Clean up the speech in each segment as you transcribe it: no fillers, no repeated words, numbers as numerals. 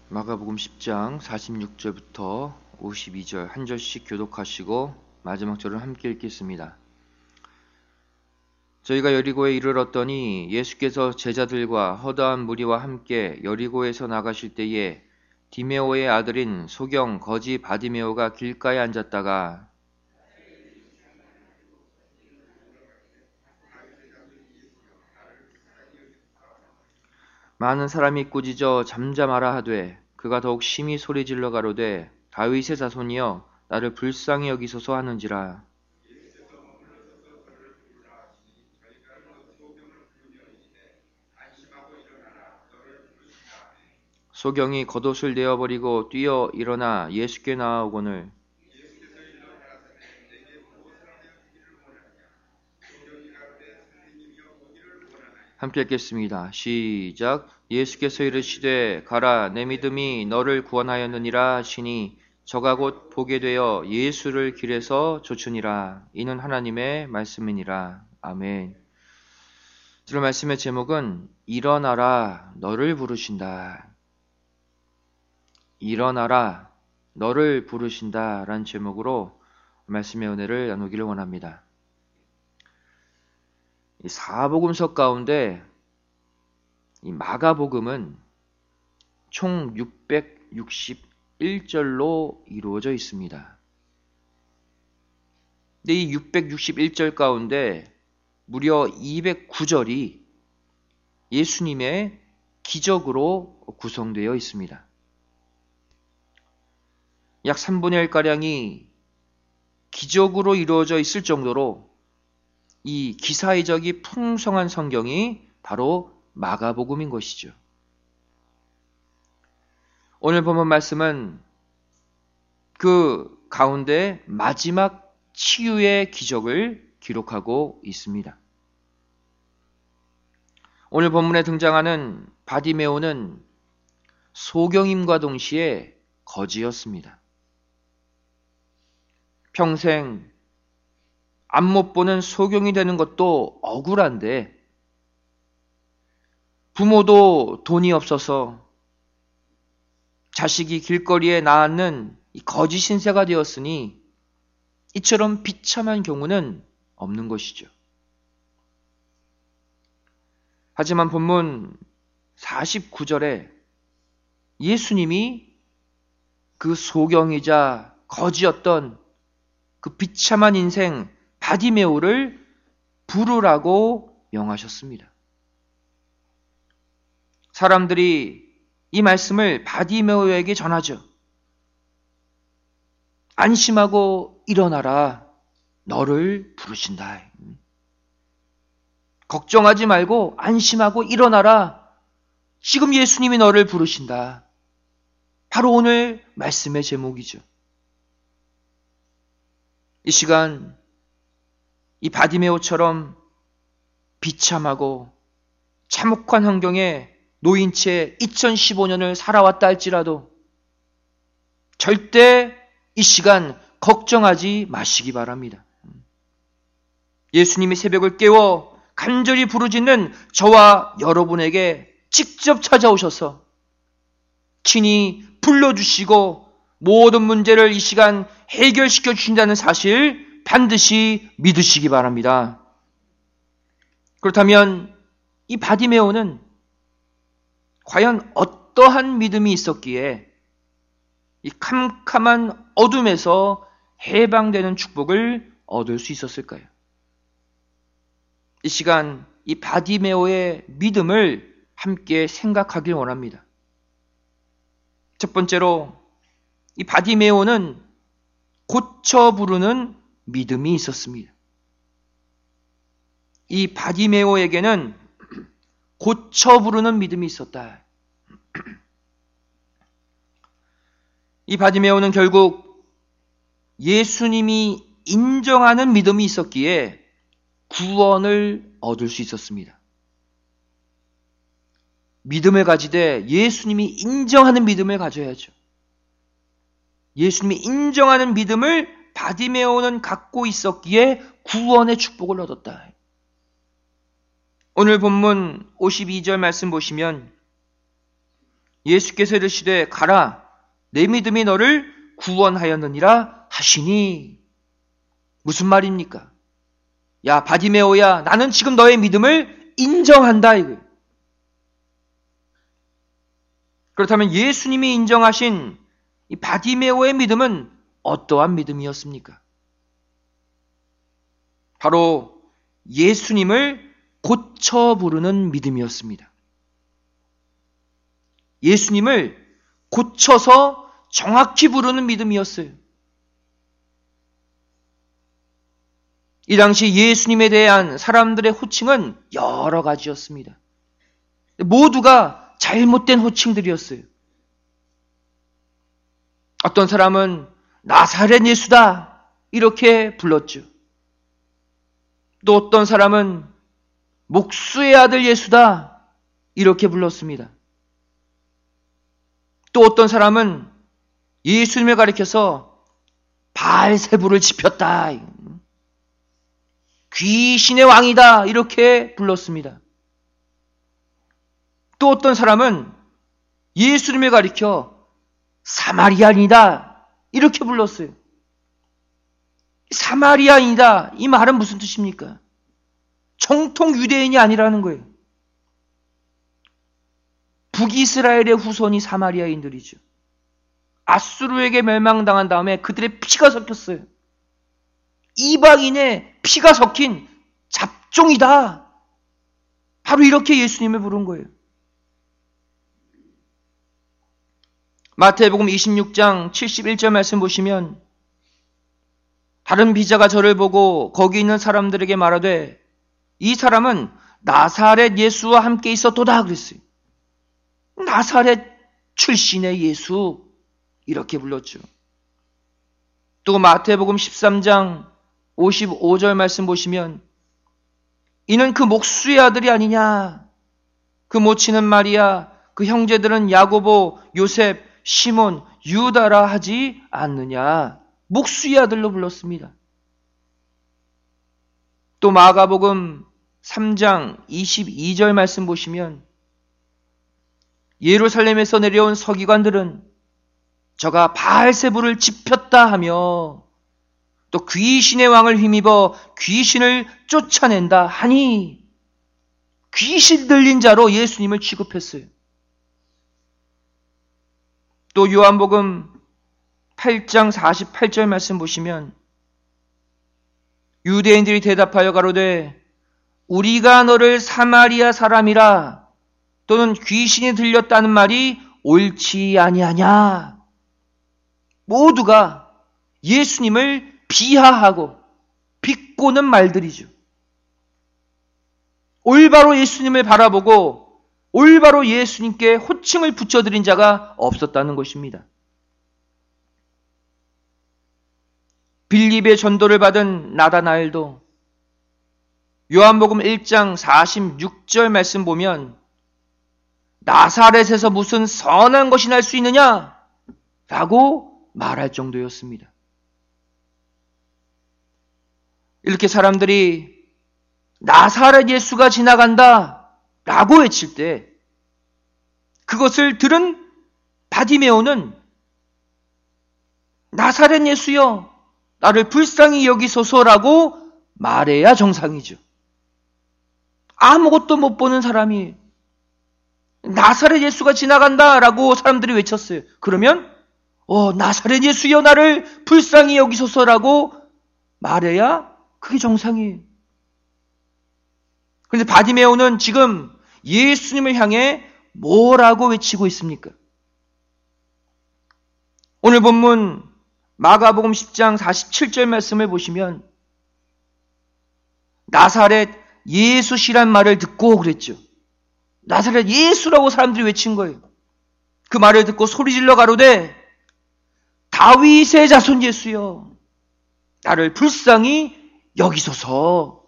마가복음 10장 46절부터 52절 한 절씩 교독하시고 마지막 절을 함께 읽겠습니다. 저희가 여리고에 이르렀더니 예수께서 제자들과 허다한 무리와 함께 여리고에서 나가실 때에 디메오의 아들인 소경 거지 바디메오가 길가에 앉았다가 많은 사람이 꾸짖어 잠잠하라 하되 그가 더욱 심히 소리질러 가로되 다윗의 자손이여 나를 불쌍히 여기소서 하는지라. 소경이 겉옷을 내어버리고 뛰어 일어나 예수께 나아오거늘 함께 읽겠습니다. 시작. 예수께서 이르시되 가라 내 믿음이 너를 구원하였느니라 하시니 저가 곧 보게 되어 예수를 길에서 쫓으니라. 이는 하나님의 말씀이니라. 아멘. 들을 말씀의 제목은 일어나라 너를 부르신다. 일어나라 너를 부르신다 라는 제목으로 말씀의 은혜를 나누기를 원합니다. 이 사복음서 가운데 이 마가복음은 총 661절로 이루어져 있습니다. 근데 이 661절 가운데 무려 209절이 예수님의 기적으로 구성되어 있습니다. 약 3분의 1가량이 기적으로 이루어져 있을 정도로 이 기사의적이 풍성한 성경이 바로 마가복음인 것이죠. 오늘 본문 말씀은 그 가운데 마지막 치유의 기적을 기록하고 있습니다. 오늘 본문에 등장하는 바디메오는 소경임과 동시에 거지였습니다. 평생 앞 못 보는 소경이 되는 것도 억울한데 부모도 돈이 없어서 자식이 길거리에 낳는 거지 신세가 되었으니 이처럼 비참한 경우는 없는 것이죠. 하지만 본문 49절에 예수님이 그 소경이자 거지였던 그 비참한 인생 바디메오를 부르라고 명하셨습니다. 사람들이 이 말씀을 바디메오에게 전하죠. 안심하고 일어나라. 너를 부르신다. 걱정하지 말고 안심하고 일어나라. 지금 예수님이 너를 부르신다. 바로 오늘 말씀의 제목이죠. 이 시간 이 바디메오처럼 비참하고 참혹한 환경에 놓인 채 2015년을 살아왔다 할지라도 절대 이 시간 걱정하지 마시기 바랍니다. 예수님이 새벽을 깨워 간절히 부르짖는 저와 여러분에게 직접 찾아오셔서 친히 불러주시고 모든 문제를 이 시간 해결시켜 주신다는 사실 반드시 믿으시기 바랍니다. 그렇다면 이 바디메오는 과연 어떠한 믿음이 있었기에 이 캄캄한 어둠에서 해방되는 축복을 얻을 수 있었을까요? 이 시간 이 바디메오의 믿음을 함께 생각하길 원합니다. 첫 번째로 이 바디메오는 고쳐 부르는 믿음이 있었습니다. 이 바디메오에게는 고쳐 부르는 믿음이 있었다. 이 바디메오는 결국 예수님이 인정하는 믿음이 있었기에 구원을 얻을 수 있었습니다. 믿음을 가지되 예수님이 인정하는 믿음을 가져야죠. 예수님이 인정하는 믿음을 바디메오는 갖고 있었기에 구원의 축복을 얻었다. 오늘 본문 52절 말씀 보시면 예수께서 이르시되 가라, 내 믿음이 너를 구원하였느니라 하시니. 무슨 말입니까? 야 바디메오야, 나는 지금 너의 믿음을 인정한다 이거예요. 그렇다면 예수님이 인정하신 이 바디메오의 믿음은 어떠한 믿음이었습니까? 바로 예수님을 고쳐 부르는 믿음이었습니다. 예수님을 고쳐서 정확히 부르는 믿음이었어요. 이 당시 예수님에 대한 사람들의 호칭은 여러 가지였습니다. 모두가 잘못된 호칭들이었어요. 어떤 사람은 나사렛 예수다 이렇게 불렀죠. 또 어떤 사람은 목수의 아들 예수다 이렇게 불렀습니다. 또 어떤 사람은 예수님을 가리켜서 바알세불을 지폈다, 귀신의 왕이다 이렇게 불렀습니다. 또 어떤 사람은 예수님을 가리켜 사마리아인이다 이렇게 불렀어요. 사마리아인이다, 이 말은 무슨 뜻입니까? 정통 유대인이 아니라는 거예요. 북이스라엘의 후손이 사마리아인들이죠. 아수르에게 멸망당한 다음에 그들의 피가 섞였어요. 이방인의 피가 섞인 잡종이다. 바로 이렇게 예수님을 부른 거예요. 마태복음 26장 71절 말씀 보시면 다른 비자가 저를 보고 거기 있는 사람들에게 말하되 이 사람은 나사렛 예수와 함께 있었도다 그랬어요. 나사렛 출신의 예수 이렇게 불렀죠. 또 마태복음 13장 55절 말씀 보시면 이는 그 목수의 아들이 아니냐, 그 모친은 마리아, 그 형제들은 야고보, 요셉, 시몬, 유다라 하지 않느냐. 목수의 아들로 불렀습니다. 또 마가복음 3장 22절 말씀 보시면 예루살렘에서 내려온 서기관들은 저가 바알세불을 지폈다 하며 또 귀신의 왕을 힘입어 귀신을 쫓아낸다 하니 귀신 들린 자로 예수님을 취급했어요. 또 요한복음 8장 48절 말씀 보시면 유대인들이 대답하여 가로되 우리가 너를 사마리아 사람이라 또는 귀신이 들렸다는 말이 옳지 아니하냐. 모두가 예수님을 비하하고 비꼬는 말들이죠. 올바로 예수님을 바라보고 올바로 예수님께 호칭을 붙여드린 자가 없었다는 것입니다. 빌립의 전도를 받은 나다나엘도 요한복음 1장 46절 말씀 보면 나사렛에서 무슨 선한 것이 날 수 있느냐? 라고 말할 정도였습니다. 이렇게 사람들이 나사렛 예수가 지나간다 라고 외칠 때 그것을 들은 바디메오는 나사렛 예수여 나를 불쌍히 여기소서라고 말해야 정상이죠. 아무것도 못 보는 사람이 나사렛 예수가 지나간다라고 사람들이 외쳤어요. 그러면 나사렛 예수여 나를 불쌍히 여기소서라고 말해야 그게 정상이에요. 그런데 바디메오는 지금 예수님을 향해 뭐라고 외치고 있습니까? 오늘 본문 마가복음 10장 47절 말씀을 보시면 나사렛 예수시란 말을 듣고 그랬죠. 나사렛 예수라고 사람들이 외친 거예요. 그 말을 듣고 소리질러 가로되 다윗의 자손 예수여 나를 불쌍히 여기소서.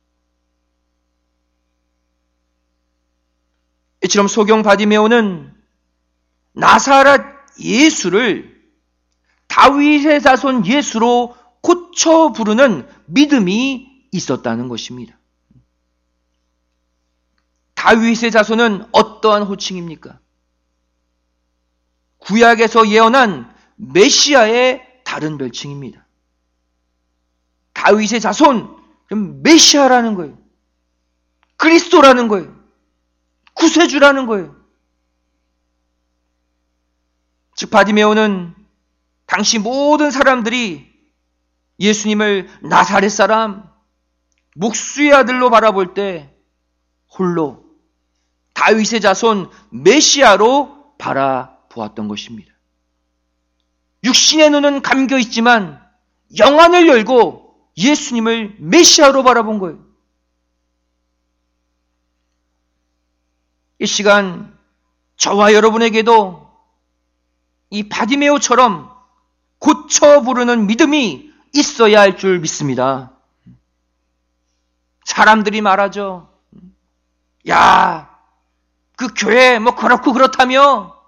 이처럼 소경 바디메오는 나사렛 예수를 다윗의 자손 예수로 고쳐 부르는 믿음이 있었다는 것입니다. 다윗의 자손은 어떠한 호칭입니까? 구약에서 예언한 메시아의 다른 별칭입니다. 다윗의 자손, 메시아라는 거예요. 그리스도라는 거예요. 구세주라는 거예요. 즉 바디메오는 당시 모든 사람들이 예수님을 나사렛 사람, 목수의 아들로 바라볼 때 홀로 다윗의 자손 메시아로 바라보았던 것입니다. 육신의 눈은 감겨 있지만 영안을 열고 예수님을 메시아로 바라본 거예요. 이 시간 저와 여러분에게도 이 바디메오처럼 고쳐 부르는 믿음이 있어야 할 줄 믿습니다. 사람들이 말하죠. 야, 그 교회 뭐 그렇고 그렇다며.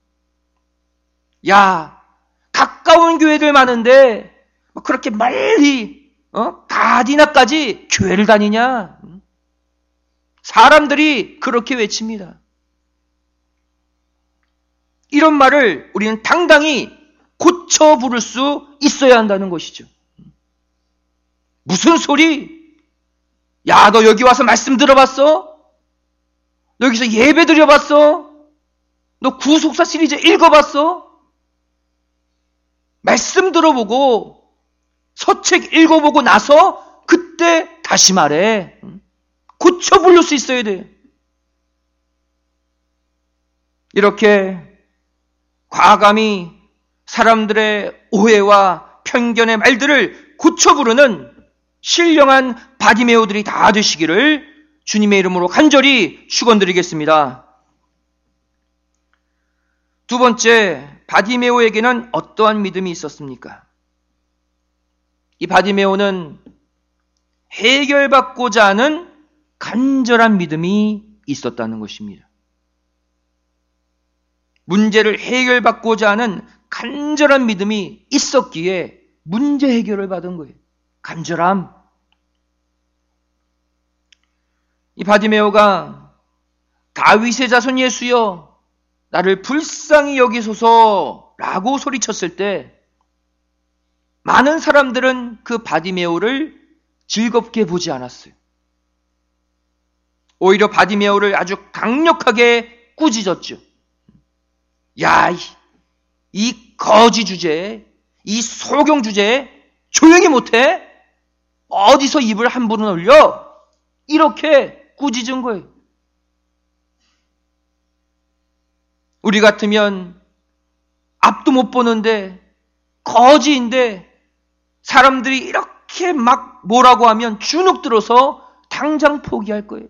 야, 가까운 교회들 많은데 뭐 그렇게 멀리 가디나까지 교회를 다니냐. 사람들이 그렇게 외칩니다. 이런 말을 우리는 당당히 고쳐 부를 수 있어야 한다는 것이죠. 무슨 소리? 야, 너 여기 와서 말씀 들어봤어? 여기서 예배 드려봤어? 너 구속사 시리즈 읽어봤어? 말씀 들어보고 서책 읽어보고 나서 그때 다시 말해. 고쳐 부를 수 있어야 돼. 이렇게 과감히 사람들의 오해와 편견의 말들을 고쳐 부르는 신령한 바디메오들이 다 되시기를 주님의 이름으로 간절히 축원드리겠습니다. 두 번째, 바디메오에게는 어떠한 믿음이 있었습니까? 이 바디메오는 해결받고자 하는 간절한 믿음이 있었다는 것입니다. 문제를 해결받고자 하는 간절한 믿음이 있었기에 문제 해결을 받은 거예요. 간절함. 이 바디메오가 다윗의 자손 예수여 나를 불쌍히 여기소서라고 소리쳤을 때 많은 사람들은 그 바디메오를 즐겁게 보지 않았어요. 오히려 바디메오를 아주 강력하게 꾸짖었죠. 야, 이 거지 주제에, 이 소경 주제에 조용히 못해? 어디서 입을 함부로 놀려? 이렇게 꾸짖은 거예요. 우리 같으면 앞도 못 보는데 거지인데 사람들이 이렇게 막 뭐라고 하면 주눅 들어서 당장 포기할 거예요.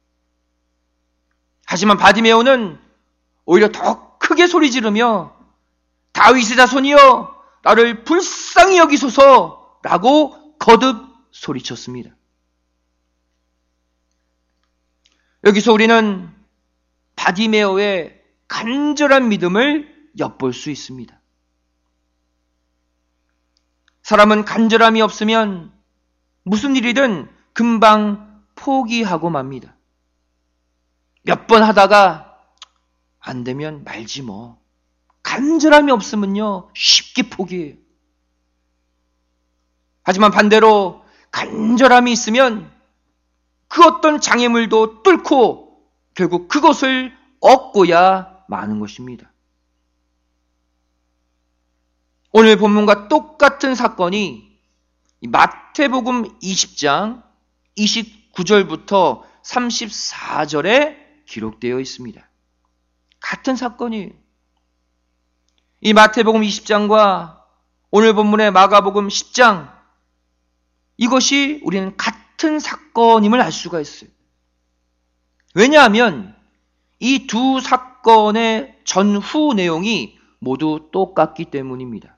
하지만 바디메오는 오히려 더 크게 소리 지르며 다윗의 자손이여 나를 불쌍히 여기소서라고 거듭 소리쳤습니다. 여기서 우리는 바디메오의 간절한 믿음을 엿볼 수 있습니다. 사람은 간절함이 없으면 무슨 일이든 금방 포기하고 맙니다. 몇 번 하다가 안 되면 말지 뭐. 간절함이 없으면요 쉽게 포기해요. 하지만 반대로 간절함이 있으면 그 어떤 장애물도 뚫고 결국 그것을 얻고야 마는 것입니다. 오늘 본문과 똑같은 사건이 마태복음 20장 29절부터 34절에 기록되어 있습니다. 같은 사건이 이 마태복음 20장과 오늘 본문의 마가복음 10장 이것이 우리는 같은 사건임을 알 수가 있어요. 왜냐하면 이 두 사건의 전후 내용이 모두 똑같기 때문입니다.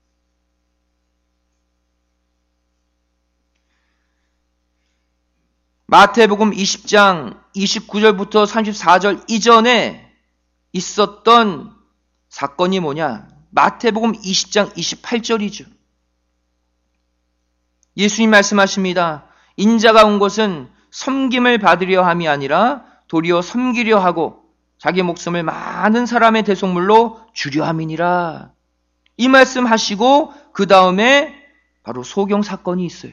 마태복음 20장 29절부터 34절 이전에 있었던 사건이 뭐냐? 마태복음 20장 28절이죠. 예수님 말씀하십니다. 인자가 온 것은 섬김을 받으려 함이 아니라 도리어 섬기려 하고 자기 목숨을 많은 사람의 대속물로 주려 함이니라. 이 말씀 하시고 그 다음에 바로 소경 사건이 있어요.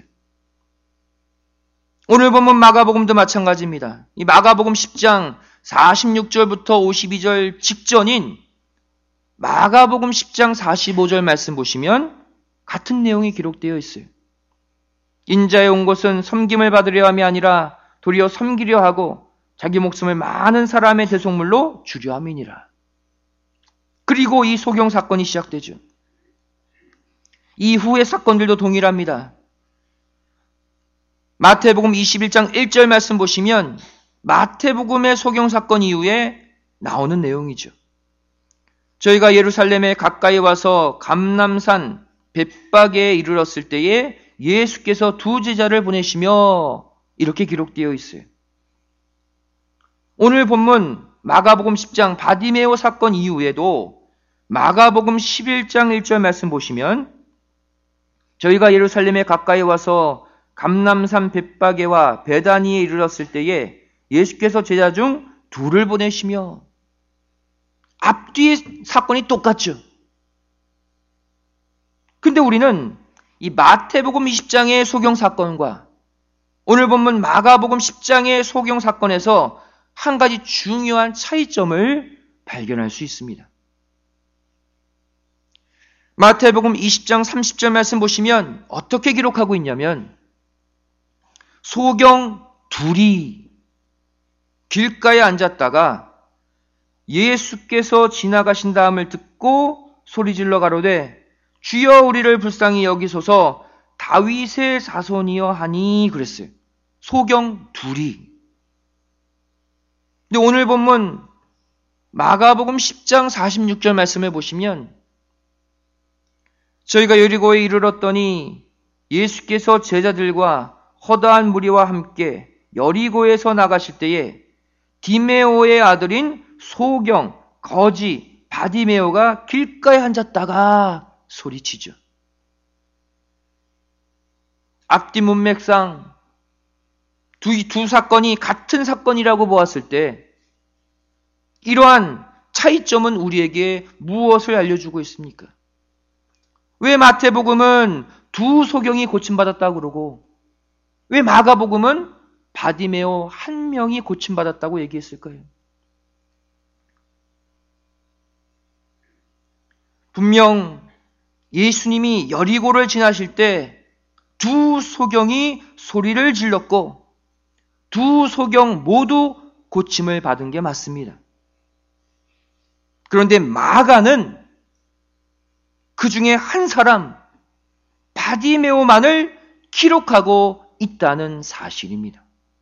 오늘 보면 마가복음도 마찬가지입니다. 이 마가복음 10장 46절부터 52절 직전인 마가복음 10장 45절 말씀 보시면 같은 내용이 기록되어 있어요. 인자에 온 것은 섬김을 받으려 함이 아니라 도리어 섬기려 하고 자기 목숨을 많은 사람의 대속물로 주려 함이니라. 그리고 이 소경 사건이 시작되죠. 이후의 사건들도 동일합니다. 마태복음 21장 1절 말씀 보시면 마태복음의 소경 사건 이후에 나오는 내용이죠. 저희가 예루살렘에 가까이 와서 감람산 벳바게에 이르렀을 때에 예수께서 두 제자를 보내시며 이렇게 기록되어 있어요. 오늘 본문 마가복음 10장 바디메오 사건 이후에도 마가복음 11장 1절 말씀 보시면 저희가 예루살렘에 가까이 와서 감람산 벳바게와 베다니에 이르렀을 때에 예수께서 제자 중 둘을 보내시며 앞뒤의 사건이 똑같죠. 근데 우리는 이 마태복음 20장의 소경 사건과 오늘 본문 마가복음 10장의 소경 사건에서 한 가지 중요한 차이점을 발견할 수 있습니다. 마태복음 20장 30절 말씀 보시면 어떻게 기록하고 있냐면 소경 둘이 길가에 앉았다가 예수께서 지나가신 다음을 듣고 소리질러 가로되 주여 우리를 불쌍히 여기소서 다윗의 자손이여 하니 그랬어요. 소경 둘이. 근데 오늘 본문 마가복음 10장 46절 말씀을 보시면 저희가 여리고에 이르렀더니 예수께서 제자들과 허다한 무리와 함께 여리고에서 나가실 때에 디메오의 아들인 소경, 거지, 바디메오가 길가에 앉았다가 소리치죠. 앞뒤 문맥상 두 사건이 같은 사건이라고 보았을 때 이러한 차이점은 우리에게 무엇을 알려주고 있습니까? 왜 마태복음은 두 소경이 고침받았다고 그러고 왜 마가복음은 바디메오 한 명이 고침받았다고 얘기했을까요? 분명 예수님이 여리고를 지나실 때 두 소경이 소리를 질렀고 두 소경 모두 고침을 받은 게 맞습니다. 그런데 마가는 그 중에 한 사람 바디메오만을 기록하고 있다는 사실입니다.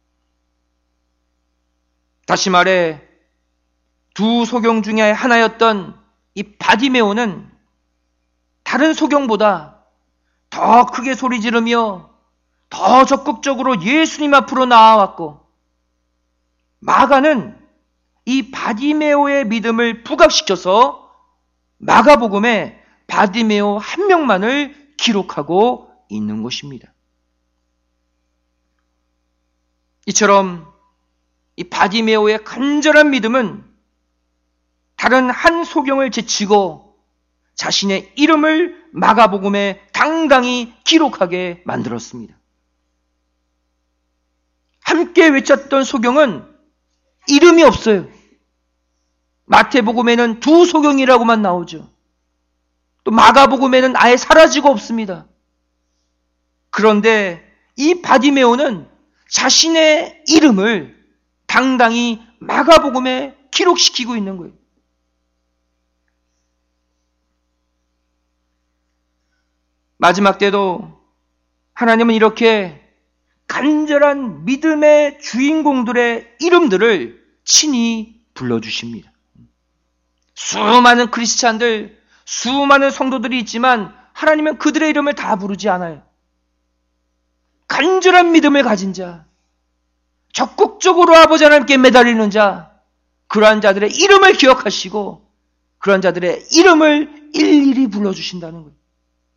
다시 말해 두 소경 중에 하나였던 이 바디메오는 다른 소경보다 더 크게 소리 지르며 더 적극적으로 예수님 앞으로 나아왔고 마가는 이 바디메오의 믿음을 부각시켜서 마가복음에 바디메오 한 명만을 기록하고 있는 것입니다. 이처럼 이 바디메오의 간절한 믿음은 다른 한 소경을 제치고 자신의 이름을 마가복음에 당당히 기록하게 만들었습니다. 함께 외쳤던 소경은 이름이 없어요. 마태복음에는 두 소경이라고만 나오죠. 또 마가복음에는 아예 사라지고 없습니다. 그런데 이 바디메오는 자신의 이름을 당당히 마가복음에 기록시키고 있는 거예요. 마지막 때도 하나님은 이렇게 간절한 믿음의 주인공들의 이름들을 친히 불러주십니다. 수많은 크리스찬들, 수많은 성도들이 있지만 하나님은 그들의 이름을 다 부르지 않아요. 간절한 믿음을 가진 자, 적극적으로 아버지 하나님께 매달리는 자, 그러한 자들의 이름을 기억하시고 그러한 자들의 이름을 일일이 불러주신다는 거예요.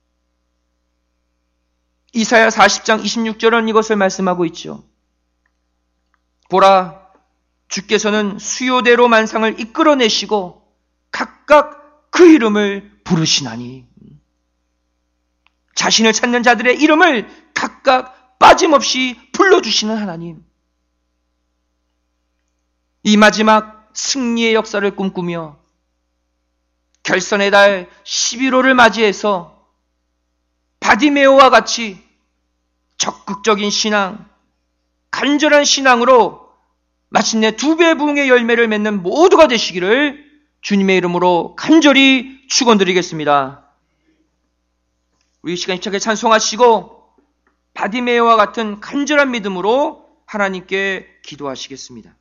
이사야 40장 26절은 이것을 말씀하고 있죠. 보라, 주께서는 수요대로 만상을 이끌어내시고 각각 그 이름을 부르시나니 자신을 찾는 자들의 이름을 각각 빠짐없이 불러주시는 하나님. 이 마지막 승리의 역사를 꿈꾸며 결선의 달 11호를 맞이해서 바디메오와 같이 적극적인 신앙, 간절한 신앙으로 마침내 2배 부흥의 열매를 맺는 모두가 되시기를 주님의 이름으로 간절히 축원드리겠습니다. 우리 이 시간 힘차게 찬송하시고 바디메오와 같은 간절한 믿음으로 하나님께 기도하시겠습니다.